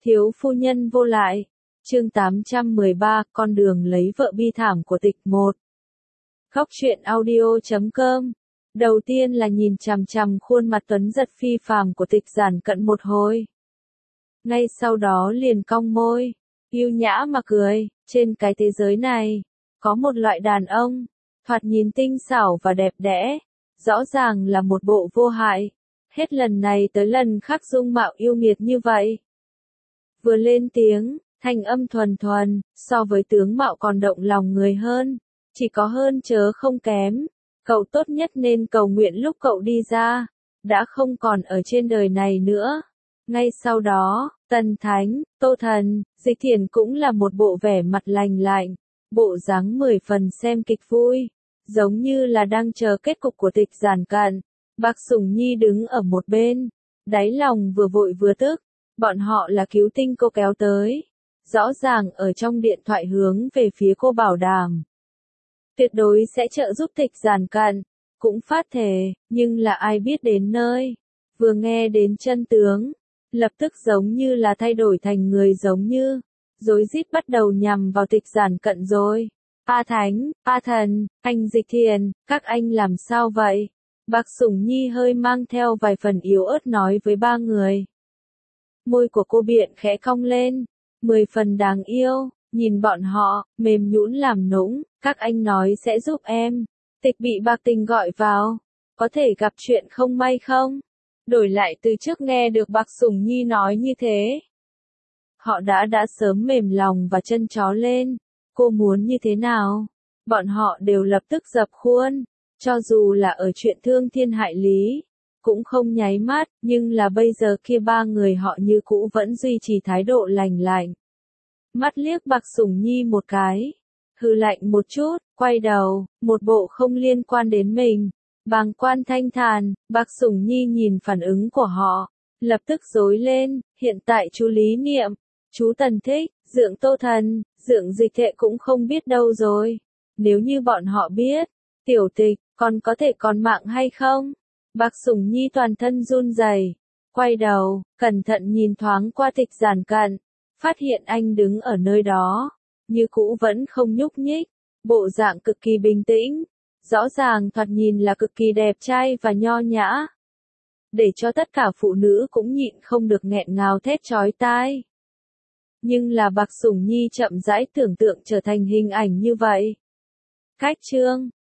Thiếu phu nhân vô lại. Chương 813, con đường lấy vợ bi thảm của Tịch 1. Khóc chuyện audio.com. Đầu tiên là nhìn chằm chằm khuôn mặt tuấn giật phi phàm của Tịch Giản Cận một hồi. Ngay sau đó liền cong môi, yêu nhã mà cười, trên cái thế giới này, có một loại đàn ông, thoạt nhìn tinh xảo và đẹp đẽ, rõ ràng là một bộ vô hại, hết lần này tới lần khác dung mạo yêu nghiệt như vậy. Vừa lên tiếng, thanh âm thuần thuần, so với tướng mạo còn động lòng người hơn, chỉ có hơn chớ không kém. Cậu tốt nhất nên cầu nguyện lúc cậu đi ra, đã không còn ở trên đời này nữa. Ngay sau đó, Tần Thánh, Tô Thần, Dịch Thiển cũng là một bộ vẻ mặt lành lạnh, bộ dáng 10 phần xem kịch vui, giống như là đang chờ kết cục của Tịch Giản Cận. Bạc Sủng Nhi đứng ở một bên, đáy lòng vừa vội vừa tức, bọn họ là cứu tinh cô kéo tới, rõ ràng ở trong điện thoại hướng về phía cô bảo đảm tuyệt đối sẽ trợ giúp Tịch Giản Cận, cũng phát thề, nhưng là ai biết đến nơi, vừa nghe đến chân tướng, lập tức giống như là thay đổi thành người giống như, rối rít bắt đầu nhằm vào Tịch Giản Cận rồi. A Thánh, A Thần, anh Dịch Thiền, các anh làm sao vậy? Bạc Sủng Nhi hơi mang theo vài phần yếu ớt nói với ba người. Môi của cô Biện khẽ cong lên, 10 phần đáng yêu, nhìn bọn họ, mềm nhũn làm nũng, các anh nói sẽ giúp em. Tịch bị Bạc Tình gọi vào, có thể gặp chuyện không may không? Đổi lại từ trước nghe được Bạc Sủng Nhi nói như thế. Họ đã sớm mềm lòng và chân chó lên, cô muốn như thế nào? Bọn họ đều lập tức dập khuôn, cho dù là ở chuyện thương thiên hại lý, cũng không nháy mắt, nhưng là bây giờ kia ba người họ như cũ vẫn duy trì thái độ lành lạnh. Mắt liếc Bạc Sủng Nhi một cái, hừ lạnh một chút, quay đầu, một bộ không liên quan đến mình, bàng quan thanh thản. Bạc Sủng Nhi nhìn phản ứng của họ, lập tức rối lên, hiện tại chú Lý Niệm, chú Tần Thích, Dượng Tô Thần, Dượng Dịch Thệ cũng không biết đâu rồi. Nếu như bọn họ biết, Tiểu Tịch, còn có thể còn mạng hay không? Bạc Sủng Nhi toàn thân run rẩy, quay đầu, cẩn thận nhìn thoáng qua Tịch Giản Cận, phát hiện anh đứng ở nơi đó, như cũ vẫn không nhúc nhích, bộ dạng cực kỳ bình tĩnh, rõ ràng thoạt nhìn là cực kỳ đẹp trai và nho nhã. Để cho tất cả phụ nữ cũng nhịn không được nghẹn ngào thét chói tai. Nhưng là Bạc Sủng Nhi chậm rãi tưởng tượng trở thành hình ảnh như vậy. Cách chương